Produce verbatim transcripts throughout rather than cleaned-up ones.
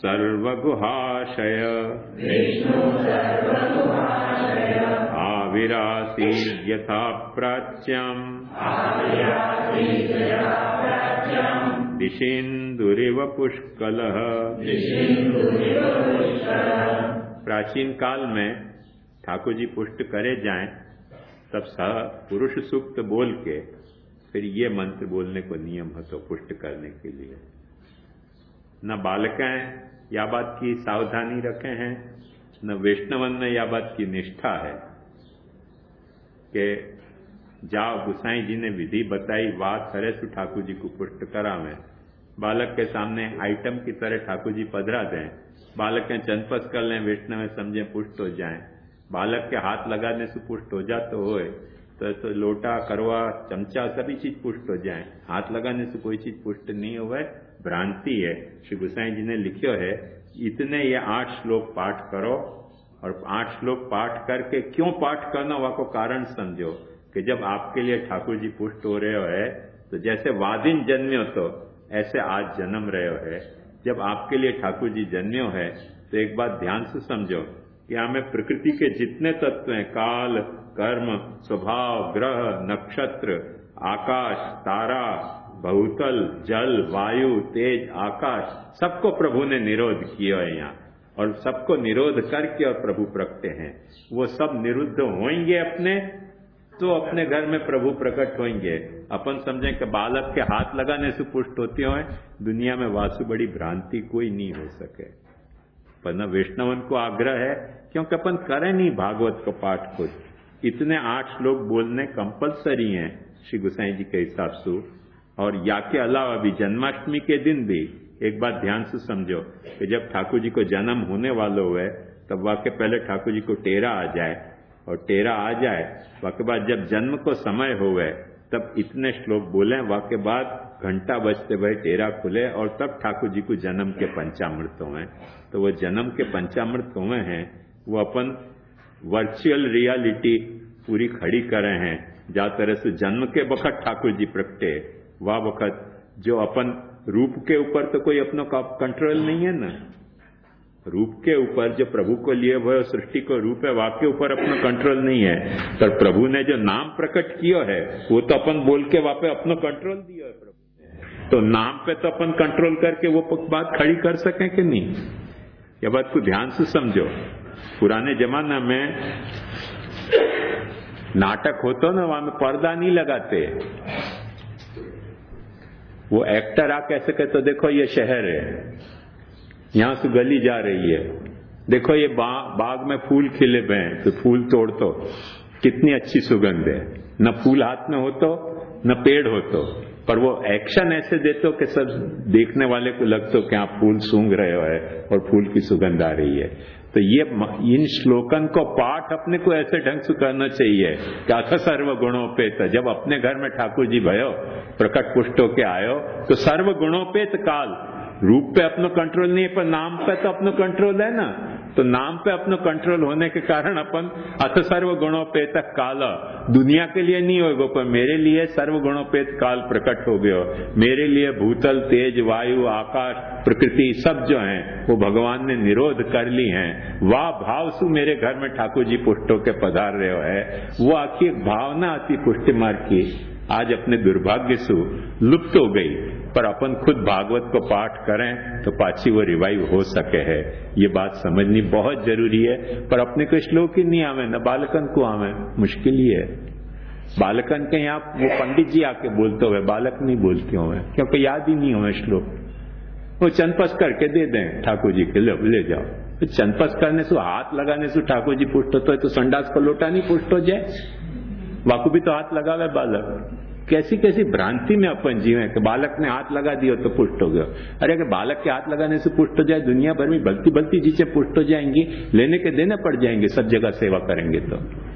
सर्वगुहाशय आविरासीत् यथा प्राच्यम् दिशेन्दुरिव पुष्कलः। प्राचीन काल में ठाकुर जी पुष्ट करे जाएं तब स पुरुष सूक्त बोल के फिर ये मंत्र बोलने को नियम है तो पुष्ट करने के लिए। न बालकें या बात की सावधानी रखे हैं, न वैष्णवन ने या बात की निष्ठा है कि जाओ गुसाई जी ने विधि बताई बात करे तो ठाकुर जी को पुष्ट करावें। बालक के सामने आइटम की तरह ठाकुर जी पधरा दें, बालक के चंदपस कर लें, वैष्णव समझे पुष्ट हो जाएं। बालक के हाथ लगाने से पुष्ट हो जाते होए तो, तो लोटा करवा चमचा सभी चीज पुष्ट हो जाए, हाथ लगाने से कोई चीज पुष्ट नहीं हुआ, भ्रांति है। श्री गोसाई जी ने लिखो है इतने ये आठ श्लोक पाठ करो और आठ श्लोक पाठ करके क्यों पाठ करना वह को कारण समझो कि जब आपके लिए ठाकुर जी पुष्ट हो रहे हो है तो जैसे वादिन जन्म्यो तो ऐसे आज जन्म रहे हो है। जब आपके लिए ठाकुर जी जन्म्यो है तो एक बात ध्यान से समझो कि हमें प्रकृति के जितने तत्व हैं, काल, कर्म, स्वभाव, ग्रह, नक्षत्र, आकाश, तारा, बहुतल, जल, वायु, तेज, आकाश, सबको प्रभु ने निरोध किया है यहाँ और सबको निरोध करके और प्रभु प्रकटे हैं। वो सब निरुद्ध होंगे अपने तो अपने घर में प्रभु प्रकट होंगे। अपन समझें कि बालक के हाथ लगाने से पुष्ट होते हो, दुनिया में वासु बड़ी भ्रांति कोई नहीं हो सके। पर न वैष्णवन को आग्रह है क्योंकि अपन करें नहीं भागवत को पाठ को। इतने आठ श्लोक बोलने कंपलसरी हैं श्री गोसाई जी के हिसाब से। और या के अलावा भी जन्माष्टमी के दिन भी एक बात ध्यान से समझो कि जब ठाकुर जी को जन्म होने वाला हुए तब वाके पहले ठाकुर जी को टेरा आ जाए और टेरा आ जाए वाके बाद जब जन्म को समय होवे तब इतने श्लोक बोले, वाके बाद घंटा बजते भाई टेरा खुले और तब ठाकुर जी को जन्म के पंचामृत हुए। तो वो जन्म के पंचामृत हुए हैं वो अपन वर्चुअल रियलिटी पूरी खड़ी करे हैं। जा तरह से जन्म के वक्त ठाकुर जी प्रकटे वह वक्त जो अपन रूप के ऊपर तो कोई अपना कंट्रोल नहीं है ना, रूप के ऊपर जो प्रभु को लिए हुए सृष्टि को रूप है वाके ऊपर अपना कंट्रोल नहीं है। पर प्रभु ने जो नाम प्रकट किया है वो तो अपन बोल के वहां पे अपना कंट्रोल दिया है प्रभु ने, तो नाम पे तो अपन कंट्रोल करके वो बात खड़ी कर सकें कि नहीं। यह बात को ध्यान से समझो। पुराने जमाना में नाटक होता ना वहां में पर्दा नहीं लगाते, वो एक्टर आ कैसे कहते देखो ये शहर है, यहां से गली जा रही है, देखो ये बा, बाग में फूल खिले हुए हैं तो फूल तोड़ तो कितनी अच्छी सुगंध है। न फूल हाथ में हो तो न पेड़ हो तो, पर वो एक्शन ऐसे देते हो कि सब देखने वाले को लगता हो कि आप फूल सूंघ रहे हो है और फूल की सुगंध आ रही है। तो ये इन श्लोकन को पाठ अपने को ऐसे ढंग से करना चाहिए कि अथ सर्व गुणोपेत। जब अपने घर में ठाकुर जी भयो प्रकट पुष्ट होके आयो तो सर्व गुणोपेत काल, रूप पे अपना कंट्रोल नहीं है पर नाम पे तो अपना कंट्रोल है ना। तो नाम पे अपना कंट्रोल होने के कारण अपन अथ सर्व गुणोपेत काल, दुनिया के लिए नहीं होगा पर मेरे लिए सर्व गुणोपेत काल प्रकट हो गयो। मेरे लिए भूतल, तेज, वायु, आकाश, प्रकृति सब जो हैं वो भगवान ने निरोध कर ली हैं। वाह भाव सु मेरे घर में ठाकुर जी पुष्टों के पधार रहे हो है, वो आखिर भावना आती पुष्टि मार्ग की आज अपने दुर्भाग्य से लुप्त हो गई। पर अपन खुद भागवत को पाठ करें तो पाछी वो रिवाइव हो सके है, ये बात समझनी बहुत जरूरी है। पर अपने को श्लोक ही नहीं आवे, न बालकन को आवे, मुश्किल ही है। बालकन के यहाँ वो पंडित जी आके बोलते हुए बालक नहीं बोलते हुए क्योंकि याद ही नहीं हुए श्लोक। वो चंदपस करके दे दें ठाकुर जी के, ले, ले जाओ। तो चंदपस करने से हाथ लगाने से ठाकुर जी पुष्ट होते तो संडास को लोटा नहीं पुष्ट हो जाए, वाकु भी तो हाथ लगावे बालक। कैसी कैसी भ्रांति में अपन जीवे कि बालक ने हाथ लगा दिया तो पुष्ट हो गया। अरे अगर बालक के हाथ लगाने से पुष्ट हो जाए दुनिया भर में बलती बलती चीजें पुष्ट हो जाएंगी, लेने के देने पड़ जाएंगे सब जगह सेवा करेंगे तो।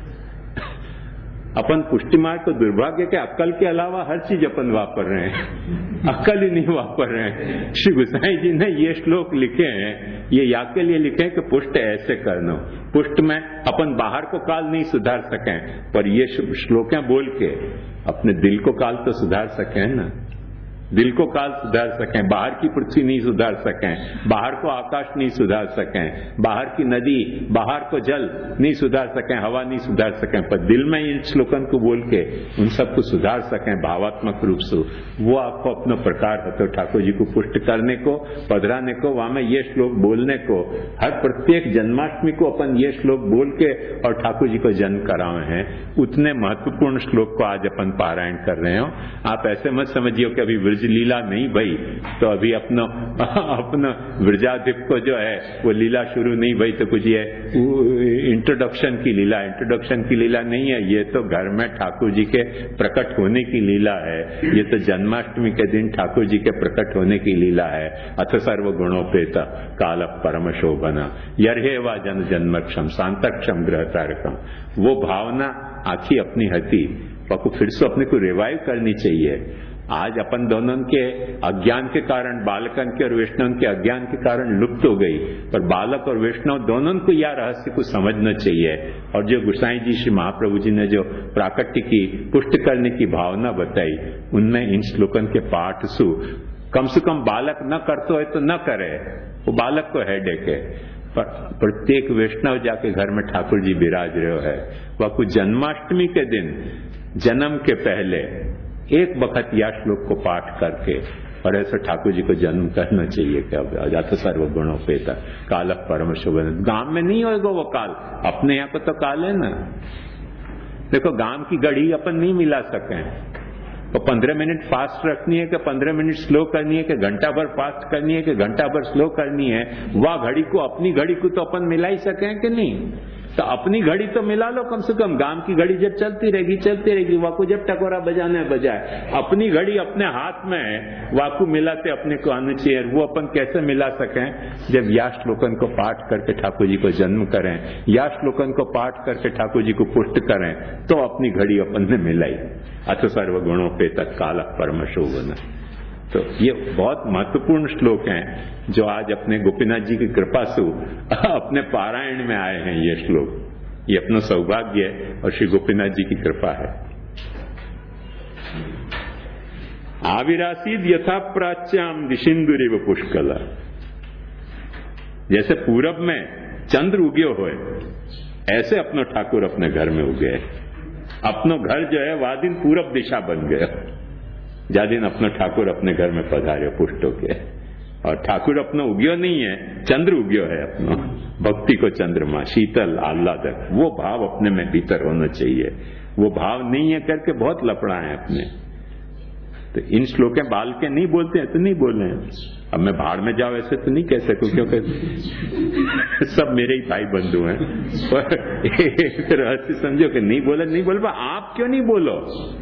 अपन पुष्टि मार्ग को दुर्भाग्य के अक्कल के अलावा हर चीज अपन वापर रहे हैं, अक्कल ही नहीं वापर रहे हैं। श्री गोसाई जी ने ये श्लोक लिखे हैं, ये या के लिए लिखे हैं कि पुष्ट ऐसे करना। पुष्ट में अपन बाहर को काल नहीं सुधार सकें पर ये श्लोकें बोल के अपने दिल को काल तो सुधार सके ना। दिल को काल सुधार सकें, बाहर की पृथ्वी नहीं सुधार सकें, बाहर को आकाश नहीं सुधार सकें, बाहर की नदी, बाहर को जल नहीं सुधार सकें, हवा नहीं सुधार सकें, पर दिल में इन श्लोकन को बोल के उन सबको सुधार सकें भावात्मक रूप से, वो आपको अपना प्रकार है। तो ठाकुर जी को पुष्ट करने को, पधराने को, वहां में ये श्लोक बोलने को, हर प्रत्येक जन्माष्टमी को अपन ये श्लोक बोल के और ठाकुर जी को जन्म कराए हैं। उतने महत्वपूर्ण श्लोक को आज अपन पारायण कर रहे हो। आप ऐसे मत समझिए कि अभी ब्रज लीला नहीं भई तो अभी अपना अपना ब्रजाधिप को जो है वो लीला शुरू नहीं भई तो कुछ ये इंट्रोडक्शन की लीला, इंट्रोडक्शन की लीला नहीं है। ये तो घर में ठाकुर जी के प्रकट होने की लीला है। ये तो जन्माष्टमी के दिन ठाकुर जी के प्रकट होने की लीला है। अथ सर्व गुणोपेता काल परम शोभना यर्हे वा जन जन्मक्षम शांतक्षम ग्रह तारकम। वो भावना आखी अपनी हती को फिर से अपने को रिवाइव करनी चाहिए। आज अपन दोनों के अज्ञान के कारण, बालकन के और वैष्णव के अज्ञान के कारण लुप्त हो गई, पर बालक और वैष्णव दोनों को यह रहस्य को समझना चाहिए। और जो गुसाई जी श्री महाप्रभु जी ने जो प्राकट्य की पुष्ट करने की भावना बताई, उनमें इन श्लोकन के पाठ सु कम से कम बालक न करते है तो न करे, वो बालक को हेडेक है। पर प्रत्येक वैष्णव जाके घर में ठाकुर जी विराज रहे है, वह कुछ जन्माष्टमी के दिन जन्म के पहले एक वक्त या श्लोक को पाठ करके और ऐसे ठाकुर जी को जन्म करना चाहिए। क्या अजात सर्व गुणों पेता काल परम शोभन। गांव में नहीं होगा वो काल, अपने यहाँ को तो काल है ना। देखो गांव की घड़ी अपन नहीं मिला सके, तो पंद्रह मिनट फास्ट रखनी है कि पंद्रह मिनट स्लो करनी है कि घंटा भर फास्ट करनी है कि घंटा भर स्लो करनी है, वह घड़ी को अपनी घड़ी को तो अपन मिला ही सके कि नहीं। तो अपनी घड़ी तो मिला लो कम से कम। गांव की घड़ी जब चलती रहेगी चलती रहेगी, वाकू जब टकोरा बजाने बजाए, अपनी घड़ी अपने हाथ में है, वाकू मिलाते अपने को आने चाहिए। वो अपन कैसे मिला सकें? जब या श्लोकन को पाठ करके ठाकुर जी को जन्म करें, या श्लोकन को पाठ करके ठाकुर जी को पुष्ट करें, तो अपनी घड़ी अपन ने मिलाई। अथ सर्व गुणों पे तत्काल परम शोभन। तो ये बहुत महत्वपूर्ण श्लोक हैं जो आज अपने गोपीनाथ जी की कृपा से अपने पारायण में आए हैं। ये श्लोक, ये अपना सौभाग्य है और श्री गोपीनाथ जी की कृपा है। आविरासीद यथा प्राच्याम दिशिंदुरिव पुष्कला। जैसे पूरब में चंद्र उगे हुए, ऐसे अपना ठाकुर अपने घर में उगे। अपनो घर जो है वह दिन पूरब दिशा बन गया। जा दिन अपना ठाकुर अपने घर में पधारे पुष्ट होके। और ठाकुर अपना उग्यो नहीं है, चंद्र उग्यो है अपना। भक्ति को चंद्रमा, शीतल आह्लादक, वो भाव अपने में भीतर होना चाहिए। वो भाव नहीं है करके बहुत लफड़ा है अपने। तो इन श्लोकें बाल के नहीं बोलते हैं तो नहीं बोले हैं। अब मैं भाड़ में जाऊं ऐसे तो नहीं कह सकूं, क्योंकि सब मेरे ही भाई बंधु हैं। पर एक रहस्य समझो कि नहीं बोले नहीं बोले, आप क्यों नहीं बोलो?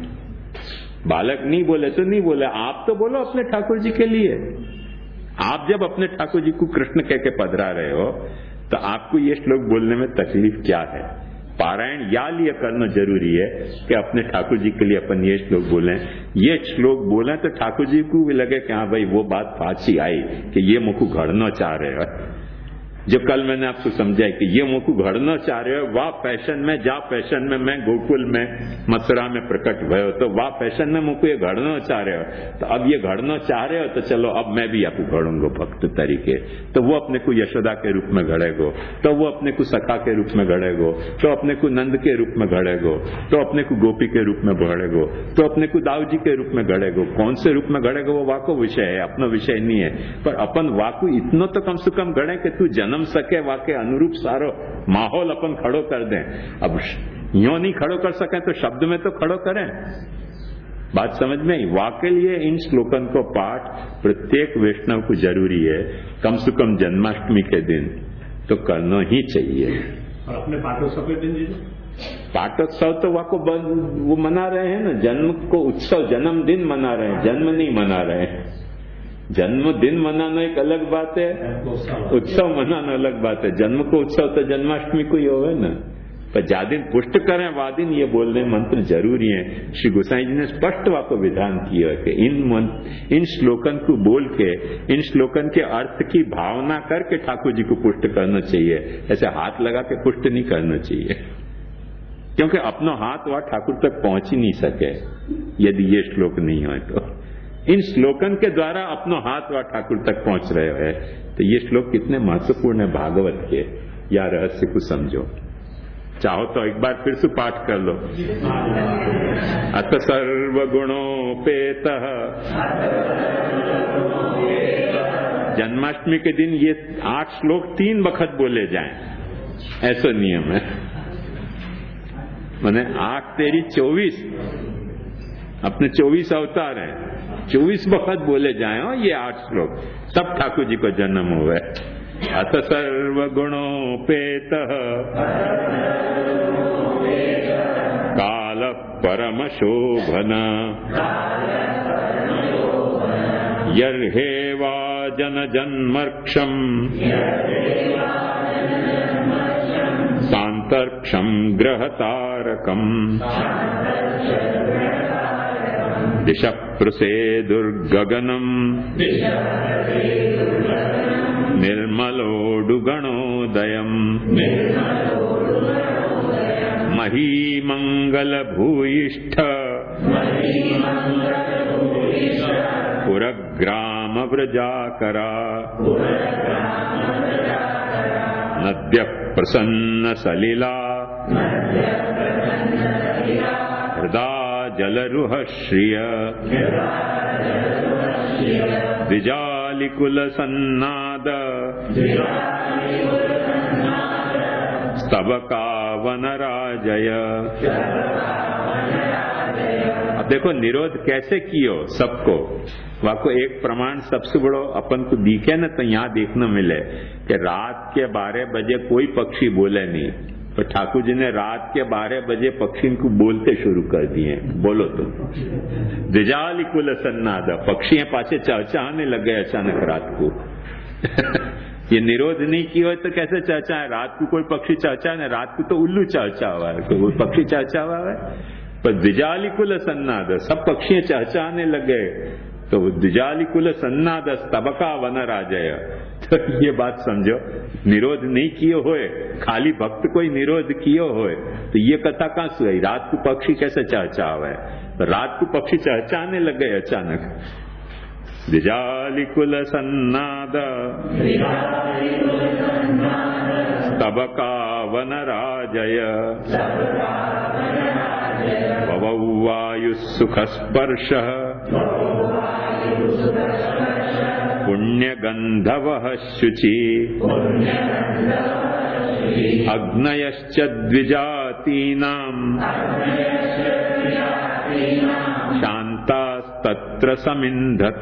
बालक नहीं बोले तो नहीं बोले, आप तो बोलो अपने ठाकुर जी के लिए। आप जब अपने ठाकुर जी को कृष्ण कह के पधरा रहे हो तो आपको ये श्लोक बोलने में तकलीफ क्या है? पारायण या लिए करना जरूरी है कि अपने ठाकुर जी के लिए अपन ये श्लोक बोलें। ये श्लोक बोलें तो ठाकुर जी को भी लगे कि हाँ भाई वो बात फांसी आई कि ये मुझको घड़ना चाह रहे हो। जो कल मैंने आपको समझाया कि ये मुझको घड़ना चाह रहे हो, वाह फैशन में, जा फैशन में मैं गोकुल में मथुरा में प्रकट भयो, तो वाह फैशन में मुझको ये घड़ना चाह रहे हो। तो अब ये घड़ना चाह रहे हो तो चलो अब मैं भी आपको घड़ूंगा भक्त तरीके। तो वो अपने को यशोदा के रूप में घड़ेगो, तो वो अपने को सखा के रूप में घड़ेगो, तो अपने को नंद के रूप में घड़ेगो, तो अपने को गोपी के रूप में घड़ेगो, तो अपने को दाऊ जी के रूप में घड़ेगो। कौन से रूप में घड़ेगो वो वाको विषय है, अपना विषय नहीं है। पर अपन वाकू इतना तो कम से कम घड़े कि तू जन्म सके, वाके अनुरूप सारो माहौल अपन खड़ो कर दें। अब यो नहीं खड़ो कर सके तो शब्द में तो खड़ो करें। बात समझ में आई? वाके लिए इन श्लोकन को पाठ प्रत्येक वैष्णव को जरूरी है, कम से कम जन्माष्टमी के दिन तो करना ही चाहिए। और अपने पाठोत्सव के दिन पाठोत्सव तो वाको वो मना रहे हैं ना, जन्म को उत्सव, जन्मदिन मना रहे हैं, जन्म नहीं मना रहे हैं। जन्मदिन मनाना एक अलग बात है, उत्सव मनाना अलग बात है। जन्म को उत्सव तो जन्माष्टमी को ही होवे ना। पर जा दिन पुष्ट करें वादिन ये बोलने मंत्र जरूरी है। श्री गोसाई जी ने स्पष्ट वाको विधान किया है कि इन इन श्लोकन को बोल के, इन श्लोकन के अर्थ की भावना करके ठाकुर जी को पुष्ट करना चाहिए। ऐसे हाथ लगा के पुष्ट नहीं करना चाहिए, क्योंकि अपना हाथ वहां ठाकुर तक पहुंच ही नहीं सके यदि ये श्लोक नहीं हो तो। इन श्लोकन के द्वारा अपनो हाथ व ठाकुर तक पहुंच रहे हैं। तो ये श्लोक कितने महत्वपूर्ण है भागवत के, या रहस्य को समझो। चाहो तो एक बार फिर से पाठ कर लो। अत सर्वगुणोपेत, जन्माष्टमी के दिन ये आठ श्लोक तीन वक्त बोले जाएं, ऐसा नियम है। मैंने आठ तेरी चौबीस, अपने चौबीस अवतार हैं, चौबीस वक्त बोले जाए हो ये आठ श्लोक, तब ठाकुर जी को जन्म हुआ। अत सर्वगुणोपेत काल परम शोभन यर्हेवा जन जन्मर्क्षम सांतर्क्षम ग्रहतारकम दिश प्रसेदुर्गगनम निर्मलोडुगणोदयम महीमंगल भूयिष्ठ पुरग्राम व्रजाकरा नद्य प्रसन्न सलिला हृदा जलरुह श्रिय द्विजालिकुल सन्नाद स्तबका वनराजय। अब देखो निरोध कैसे कियो सबको, वाको एक प्रमाण सबसे बड़ो अपन को दिखे न तो यहाँ देखने मिले कि रात के बारह बजे कोई पक्षी बोले नहीं, तो ठाकुर जी ने रात के बारह बजे पक्षी को बोलते शुरू कर दिए। बोलो तो द्विजाली कुल सन्नाद, पक्षी पाछे चहचहाने लग गए अचानक रात को। ये निरोध नहीं किया तो कैसे चहचा है? रात को कोई पक्षी चहचा है, रात को तो उल्लू चहचा हुआ है, कोई पक्षी चहचा हुआ है, पर द्विजाली कुल सन्नाद, सब पक्षी चहचाने लग गए। तो द्विजाली कुल सन्नाद स्तबका वनराजय। तो ये बात समझो, निरोध नहीं किए हुए, खाली भक्त कोई निरोध किए हुए, तो ये कथा कहां से आई? रात को पक्षी कैसे चहचा हुआ है? तो रात को पक्षी चहचाने लग गए अचानक। द्विजालिकुल सन्नाद स्तबका वनराजय ववौ वायुस्सुख स्पर्श पुण्यगंधवः शुचि अग्नयश्च द्विजातीनां शांतास्तत्र समिन्धत।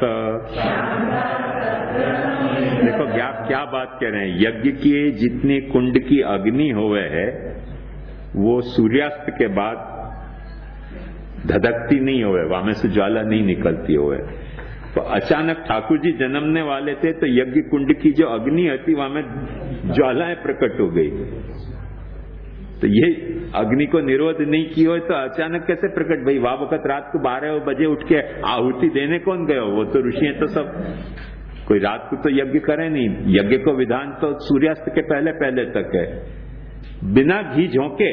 देखो क्या क्या बात कह रहे हैं, यज्ञ की जितनी कुंड की अग्नि होवे है वो सूर्यास्त के बाद धधकती नहीं होवे, वहां में से ज्वाला नहीं निकलती होवे। तो अचानक ठाकुर जी जन्मने वाले थे तो यज्ञ कुंड की जो अग्नि होती वहां में ज्वालाएं प्रकट हो गई। तो ये अग्नि को निरोध नहीं किया हो तो अचानक कैसे प्रकट? भाई वह वक्त रात को बारह बजे उठ के आहुति देने कौन गए? वो तो ऋषि हैं, तो सब कोई रात को तो यज्ञ करे नहीं। यज्ञ को विधान तो सूर्यास्त के पहले पहले तक है। बिना घी झोंके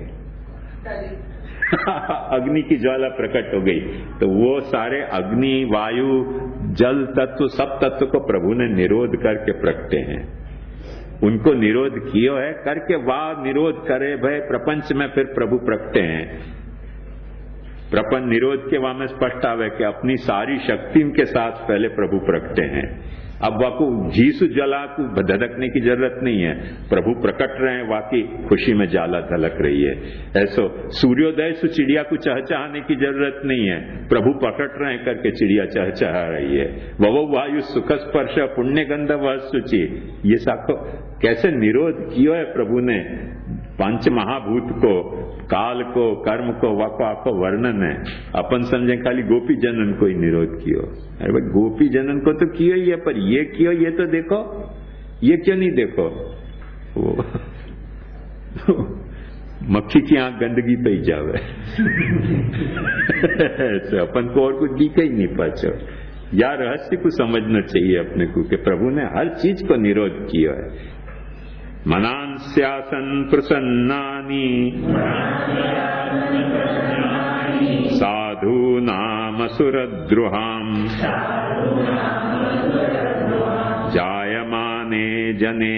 अग्नि की ज्वाला प्रकट हो गई। तो वो सारे अग्नि, वायु, जल तत्व, सब तत्व को प्रभु ने निरोध करके प्रकटे हैं। उनको निरोध कियो है करके वाह निरोध करे भय प्रपंच में फिर प्रभु प्रकटे हैं। प्रपंच निरोध के वहां में स्पष्ट आवे कि अपनी सारी शक्ति के साथ पहले प्रभु प्रकटे हैं। अब वाको घीसु जला को धधकने की जरूरत नहीं है, प्रभु प्रकट रहे हैं, वाकई खुशी में जाला धलक रही है। ऐसो सूर्योदय से चिड़िया को चहचहाने की जरूरत नहीं है, प्रभु प्रकट रहे करके चिड़िया चहचहा रही है। ववो वायु सुख स्पर्श पुण्य गंधव शुचि, ये साखो कैसे निरोध किया है प्रभु ने पंच महाभूत को, काल को, कर्म को, वाको आको वर्णन है। अपन समझे खाली गोपी जनन को ही निरोध कियो। अरे भाई गोपी जनन को तो कियो ही है, पर ये कियो ये तो देखो, ये क्यों नहीं देखो? वो मक्खी की आंख गंदगी पे ही जावे। तो अपन को और कुछ दिखे ही नहीं पाचो। या रहस्य को समझना चाहिए अपने को कि प्रभु ने हर चीज को निरोध किया है। मनांस्यासन प्रसन्नानि साधूनां जायमाने जने